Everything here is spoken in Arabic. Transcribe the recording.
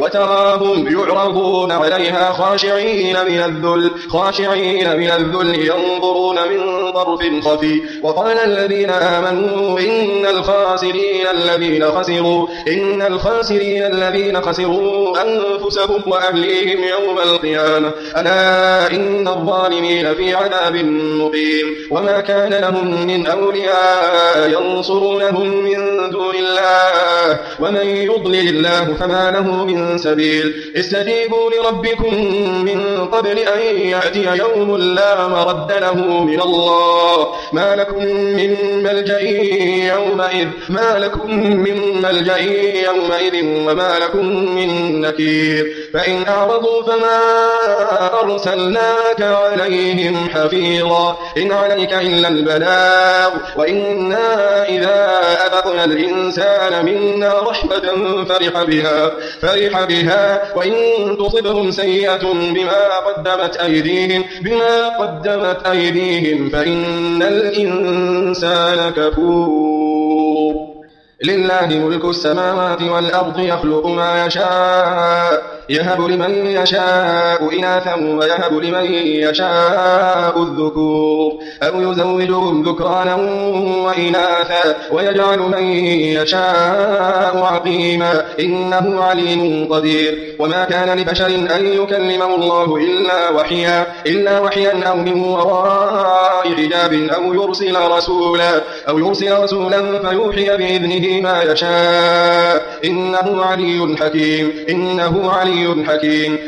وتراهم يعرضون عليها خاشعين من الذل ينظرون من طرف خفي. وقال الذين آمنوا إن الخاسرين الذين خسروا أنفسهم وأهليهم يوم القيامة ألا إن الظالمين في عذاب مقيم. وما كان لهم من أولياء ينصرونهم من دون الله ومن يضلل الله فما له من سبيل. استجيبوا لربكم من قبل أن يأتي يوم لا مرد له من الله ما لكم من ملجأ يومئذ وما لكم من نكير. فإن أعرضوا فما أرسلناك عليهم حفيظا إن عليك إلا البلاغ وإنا إذا أذقنا الإنسان منا رحمة فرح بها وإن تصبهم سيئة بما قدمت أيديهم فإن الإنسان كفور. لله ملك السماوات والأرض يخلق ما يشاء يهب لمن يشاء إناثا ويهب لمن يشاء الذكور أو يزوجهم ذكرانا وإناثا ويجعل من يشاء عقيما إنه عليم قدير. وما كان لبشر أن يكلمه الله إلا وحيا أو من وراء حجاب أو يرسل رسولا فيوحي بإذنه ما يشاء إنه علي حكيم.